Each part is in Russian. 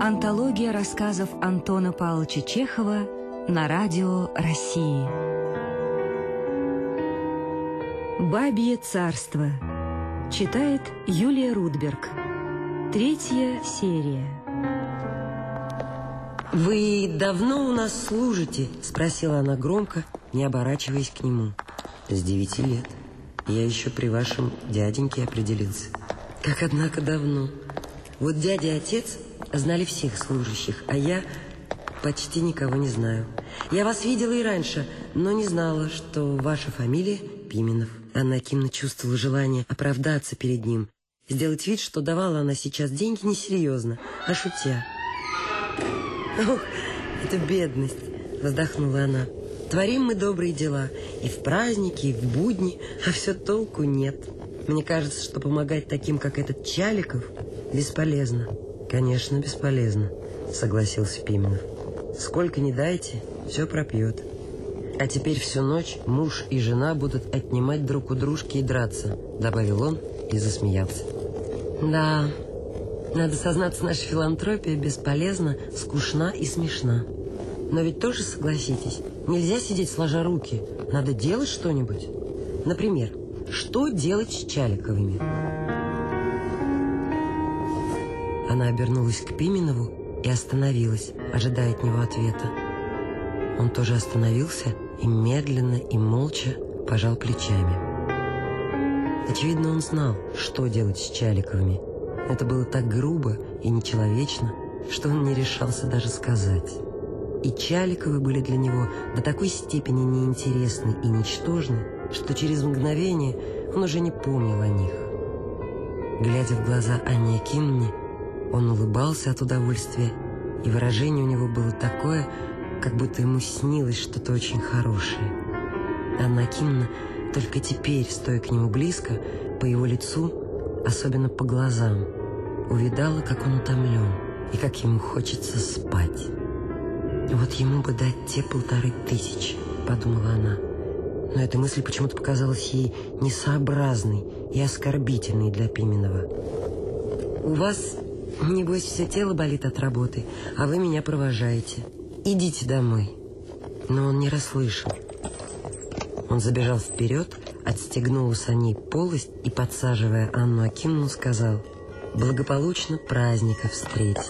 Антология рассказов Антона Павловича Чехова на радио России. «Бабье царство». Читает Юлия Рудберг. 3-я серия. «Вы давно у нас служите?» – спросила она громко, не оборачиваясь к нему. «С 9 лет. Я еще при вашем дяденьке определился». «Как, однако, давно. Вот дядя и отец знали всех служащих, а я почти никого не знаю. Я вас видела и раньше, но не знала, что ваша фамилия Пименов». Анна Акимовна чувствовала желание оправдаться перед ним, сделать вид, что давала она сейчас деньги несерьезно, а шутя. «Ох, это бедность!» – вздохнула она. «Творим мы добрые дела и в праздники, и в будни, а все толку нет. Мне кажется, что помогать таким, как этот Чаликов, бесполезно». «Конечно, бесполезно», – согласился Пименов. «Сколько ни дайте, все пропьет. А теперь всю ночь муж и жена будут отнимать друг у дружки и драться», – добавил он и засмеялся. «Да, надо сознаться, наша филантропия бесполезна, скучна и смешна. Но ведь тоже согласитесь, нельзя сидеть сложа руки, надо делать что-нибудь. Например, что делать с Чаликовыми?» Она обернулась к Пименову и остановилась, ожидая от него ответа. Он тоже остановился и медленно и молча пожал плечами. Очевидно, он знал, что делать с Чаликовыми. Это было так грубо и нечеловечно, что он не решался даже сказать. И Чаликовы были для него до такой степени неинтересны и ничтожны, что через мгновение он уже не помнил о них. Глядя в глаза Анне Акимовне, он улыбался от удовольствия, и выражение у него было такое, как будто ему снилось что-то очень хорошее. Анна Акимовна только теперь, стоя к нему близко, по его лицу, особенно по глазам, увидала, как он утомлен и как ему хочется спать. «Вот ему бы дать те 1500», — подумала она. Но эта мысль почему-то показалась ей несообразной и оскорбительной для Пименова. «У вас, небось, все тело болит от работы, а вы меня провожаете. Идите домой». Но он не расслышал. Он забежал вперед, отстегнул у саней полость и, подсаживая Анну Акимовну, сказал: «Благополучно праздника встретить».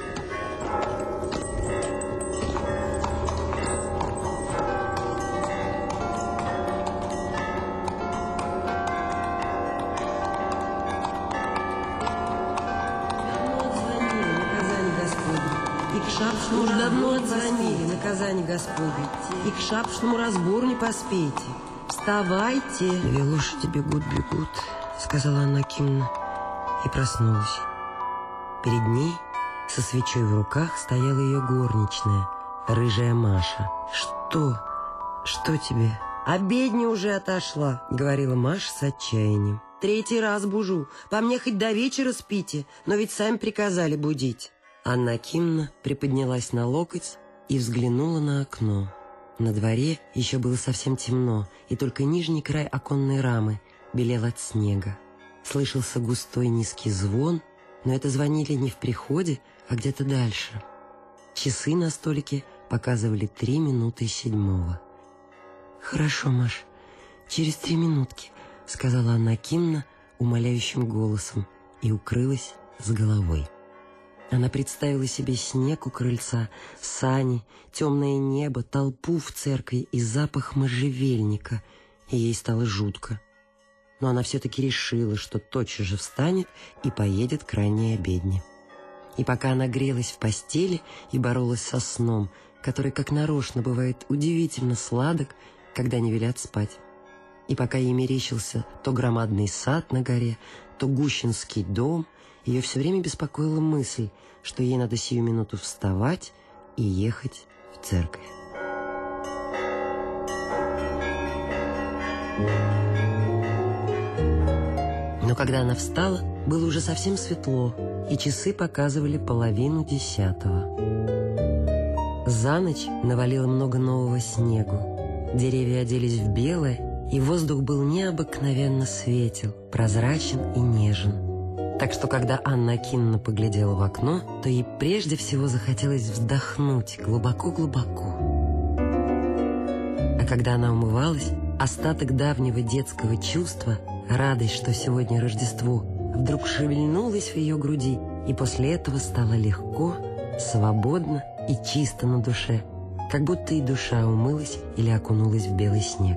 Уж давно отзвонили, наказание Господне, и к шапошному разбору не поспеете. Вставайте. «Две лошади бегут, — сказала Анна Акимовна и проснулась. Перед ней со свечой в руках стояла ее горничная, рыжая Маша. Что тебе?» «Обедня уже отошла», — говорила Маша с отчаянием. «3-й раз бужу. По мне хоть до вечера спите, но ведь сами приказали будить». Анна Акимовна приподнялась на локоть и взглянула на окно. На дворе еще было совсем темно, и только нижний край оконной рамы белел от снега. Слышался густой низкий звон, но это звонили не в приходе, а где-то дальше. Часы на столике показывали 7:03. «Хорошо, Маш, через 3 минутки», — сказала Анна Акимовна умоляющим голосом и укрылась с головой. Она представила себе снег у крыльца, сани, темное небо, толпу в церкви и запах можжевельника, и ей стало жутко. Но она все-таки решила, что тотчас же встанет и поедет к ранней обедне. И пока она грелась в постели и боролась со сном, который как нарочно бывает удивительно сладок, когда не велят спать, и пока ей мерещился то громадный сад на горе, то Гущинский дом, ее все время беспокоила мысль, что ей надо сию минуту вставать и ехать в церковь. Но когда она встала, было уже совсем светло, и часы показывали 9:30. За ночь навалило много нового снегу. Деревья оделись в белое, и воздух был необыкновенно светел, прозрачен и нежен. Так что, когда Анна Акиновна поглядела в окно, то ей прежде всего захотелось вздохнуть глубоко-глубоко. А когда она умывалась, остаток давнего детского чувства, радость, что сегодня Рождество, вдруг шевельнулась в ее груди, и после этого стало легко, свободно и чисто на душе, как будто и душа умылась или окунулась в белый снег.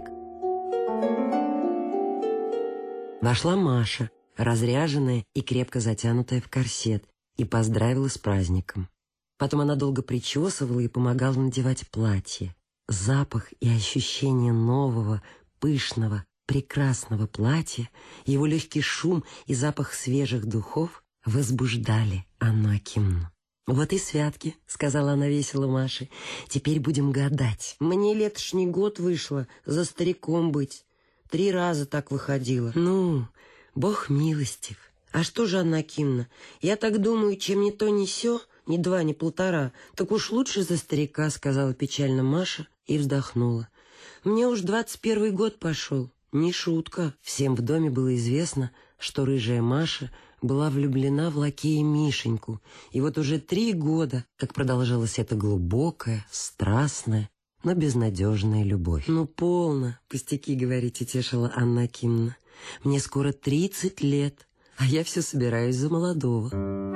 Вошла Маша, разряженная и крепко затянутая в корсет, и поздравила с праздником. Потом она долго причесывала и помогала надевать платье. Запах и ощущение нового, пышного, прекрасного платья, его легкий шум и запах свежих духов возбуждали Анну Акимовну. «Вот и святки», — сказала она весело Маше. «Теперь будем гадать. Мне летошний год вышло за стариком быть. 3 раза так выходило. Ну, Бог милостив. А что же, Анна Акимовна, я так думаю, чем ни то, ни сё, ни 2, ни 1,5, так уж лучше за старика», — сказала печально Маша и вздохнула. «Мне уж 21-й год пошел. Не шутка». Всем в доме было известно, что рыжая Маша была влюблена в лакея Мишеньку, и вот уже 3 года, как продолжалась эта глубокая, страстная, но безнадежная любовь. «Ну, полно, пустяки, говорите», — тешила Анна Акимовна. «Мне скоро 30 лет, а я все собираюсь за молодого».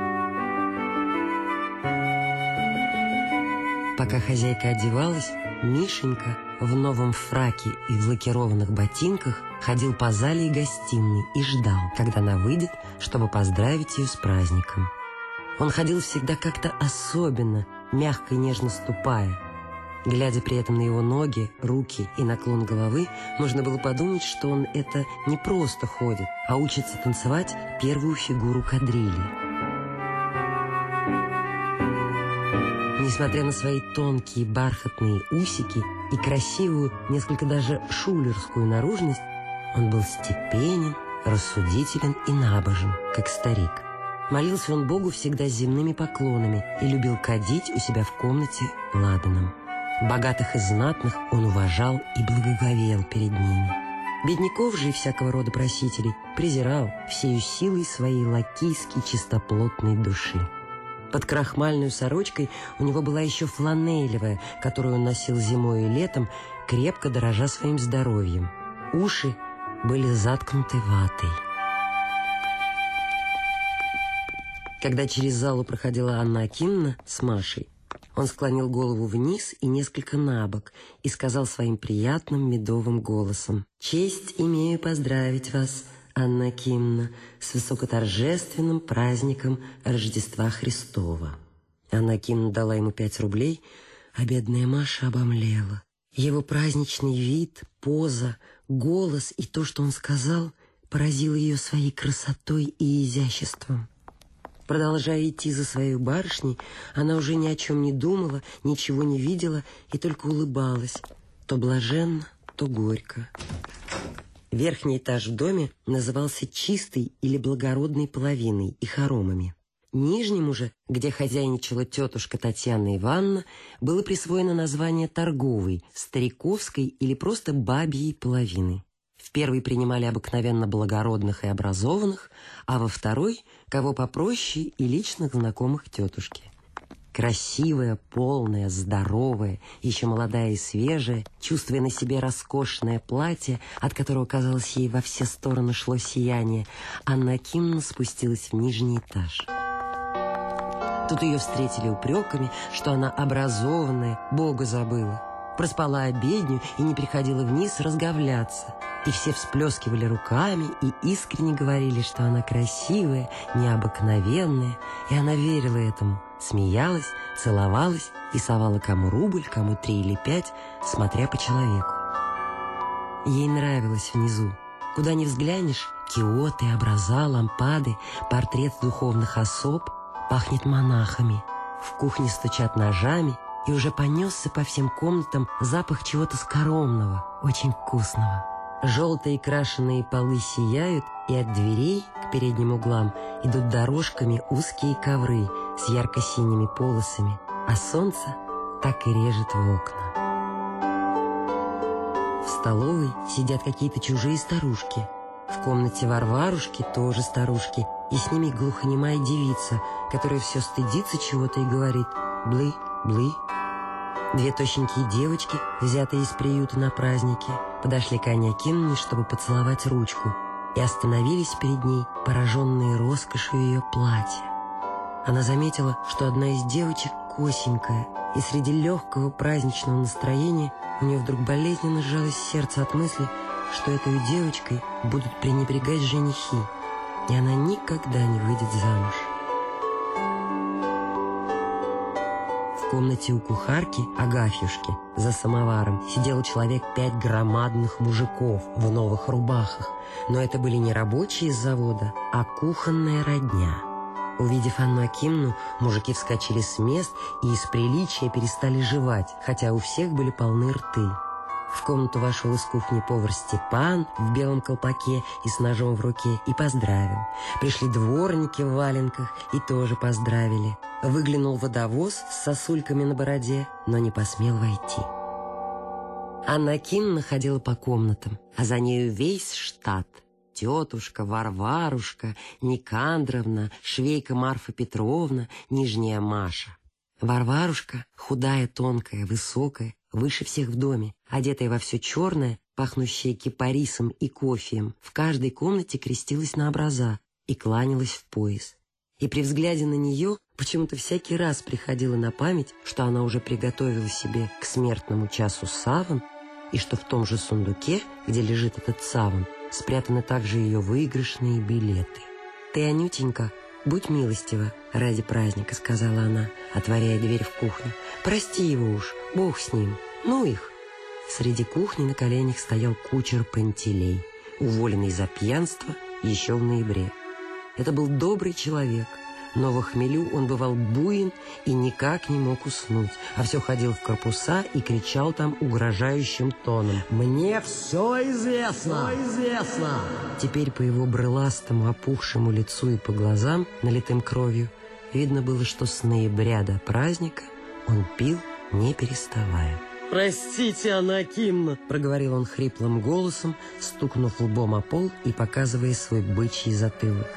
Пока хозяйка одевалась, Мишенька в новом фраке и в лакированных ботинках ходил по зале и гостиной и ждал, когда она выйдет, чтобы поздравить ее с праздником. Он ходил всегда как-то особенно, мягко и нежно ступая. Глядя при этом на его ноги, руки и наклон головы, можно было подумать, что он это не просто ходит, а учится танцевать первую фигуру кадрили. Несмотря на свои тонкие бархатные усики и красивую, несколько даже шулерскую наружность, он был степенен, рассудителен и набожен, как старик. Молился он Богу всегда с земными поклонами и любил кадить у себя в комнате ладаном. Богатых и знатных он уважал и благоговел перед ними. Бедняков же и всякого рода просителей презирал всею силой своей лакейской чистоплотной души. Под крахмальной сорочкой у него была еще фланелевая, которую он носил зимой и летом, крепко дорожа своим здоровьем. Уши были заткнуты ватой. Когда через залу проходила Анна Акимовна с Машей, он склонил голову вниз и несколько набок и сказал своим приятным медовым голосом: «Честь имею поздравить вас, Анна Акимовна, с высокоторжественным праздником Рождества Христова». Анна Акимовна дала ему 5 рублей, а бедная Маша обомлела. Его праздничный вид, поза, голос и то, что он сказал, поразило ее своей красотой и изяществом. Продолжая идти за своей барышней, она уже ни о чем не думала, ничего не видела и только улыбалась, то блаженно, то горько. Верхний этаж в доме назывался чистой или благородной половиной и хоромами. Нижнему же, где хозяйничала тетушка Татьяна Ивановна, было присвоено название торговой, стариковской или просто бабьей половины. В первой принимали обыкновенно благородных и образованных, а во второй – кого попроще и личных знакомых тетушки. Красивая, полная, здоровая, еще молодая и свежая, чувствуя на себе роскошное платье, от которого, казалось, ей во все стороны шло сияние, Анна Акимовна спустилась в нижний этаж. Тут ее встретили упреками, что она образованная, Бога забыла. Проспала обедню и не приходила вниз разговляться. И все всплескивали руками и искренне говорили, что она красивая, необыкновенная, и она верила этому, смеялась, целовалась и совала кому рубль, кому 3 или 5, смотря по человеку. Ей нравилось внизу. Куда ни взглянешь, киоты, образа, лампады, портрет духовных особ, пахнет монахами. В кухне стучат ножами, и уже понесся по всем комнатам запах чего-то скоромного, очень вкусного. Желтые крашеные полы сияют, и от дверей к передним углам идут дорожками узкие ковры с ярко-синими полосами, а солнце так и режет в окна. В столовой сидят какие-то чужие старушки. В комнате Варварушки тоже старушки, и с ними глухонемая девица, которая все стыдится чего-то и говорит «блы, блы». Две тощенькие девочки, взятые из приюта на празднике, подошли к Анне Акимовне, чтобы поцеловать ручку, и остановились перед ней, пораженные роскошью ее платья. Она заметила, что одна из девочек косенькая, и среди легкого праздничного настроения у нее вдруг болезненно сжалось сердце от мысли, что этой девочкой будут пренебрегать женихи, и она никогда не выйдет замуж. В комнате у кухарки Агафьюшки за самоваром сидело человек 5 громадных мужиков в новых рубахах, но это были не рабочие из завода, а кухонная родня. Увидев Анну Акимовну, мужики вскочили с мест и из приличия перестали жевать, хотя у всех были полны рты. В комнату вошел из кухни повар Степан в белом колпаке и с ножом в руке и поздравил. Пришли дворники в валенках и тоже поздравили. Выглянул водовоз с сосульками на бороде, но не посмел войти. Анна Акимовна ходила по комнатам, а за нею весь штат. Тетушка, Варварушка, Никандровна, швейка Марфа Петровна, нижняя Маша. Варварушка, худая, тонкая, высокая, выше всех в доме, одетая во все черное, пахнущее кипарисом и кофеем, в каждой комнате крестилась на образа и кланялась в пояс. И при взгляде на нее почему-то всякий раз приходило на память, что она уже приготовила себе к смертному часу саван, и что в том же сундуке, где лежит этот саван, спрятаны также ее выигрышные билеты. «Ты, Анютенька, будь милостива ради праздника», — сказала она, отворяя дверь в кухню. «Прости его уж, Бог с ним, ну их». Среди кухни на коленях стоял кучер Пантелей, уволенный за пьянство еще в ноябре. Это был добрый человек, но во хмелю он бывал буин и никак не мог уснуть, а все ходил в корпуса и кричал там угрожающим тоном: «Мне все известно! Все известно!» Теперь по его брыластому опухшему лицу и по глазам, налитым кровью, видно было, что с ноября до праздника он пил, не переставая. «Простите, Анна Акимовна», — проговорил он хриплым голосом, стукнув лбом о пол и показывая свой бычий затылок.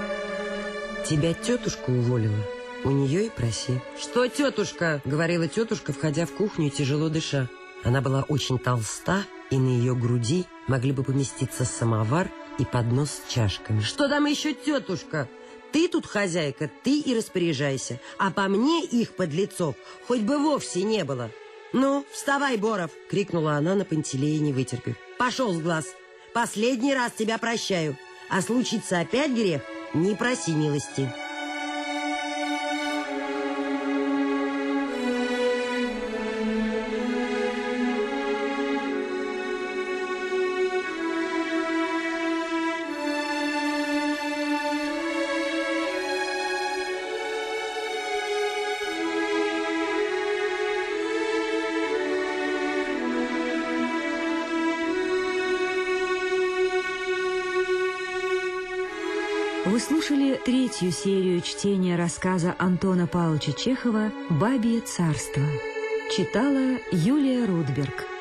«Тебя тетушка уволила, у нее и проси». «Что тетушка?» — говорила тетушка, входя в кухню, тяжело дыша. Она была очень толста, и на ее груди могли бы поместиться самовар и поднос с чашками. «Что там еще тетушка? Ты тут хозяйка, ты и распоряжайся, а по мне их подлецов хоть бы вовсе не было». «Ну, вставай, Боров!» — крикнула она на Пантелея, не вытерпев. «Пошел с глаз! Последний раз тебя прощаю, а случится опять грех, не проси милости». Вы слушали 3-ю серию чтения рассказа Антона Павловича Чехова «Бабье царство». Читала Юлия Рудберг.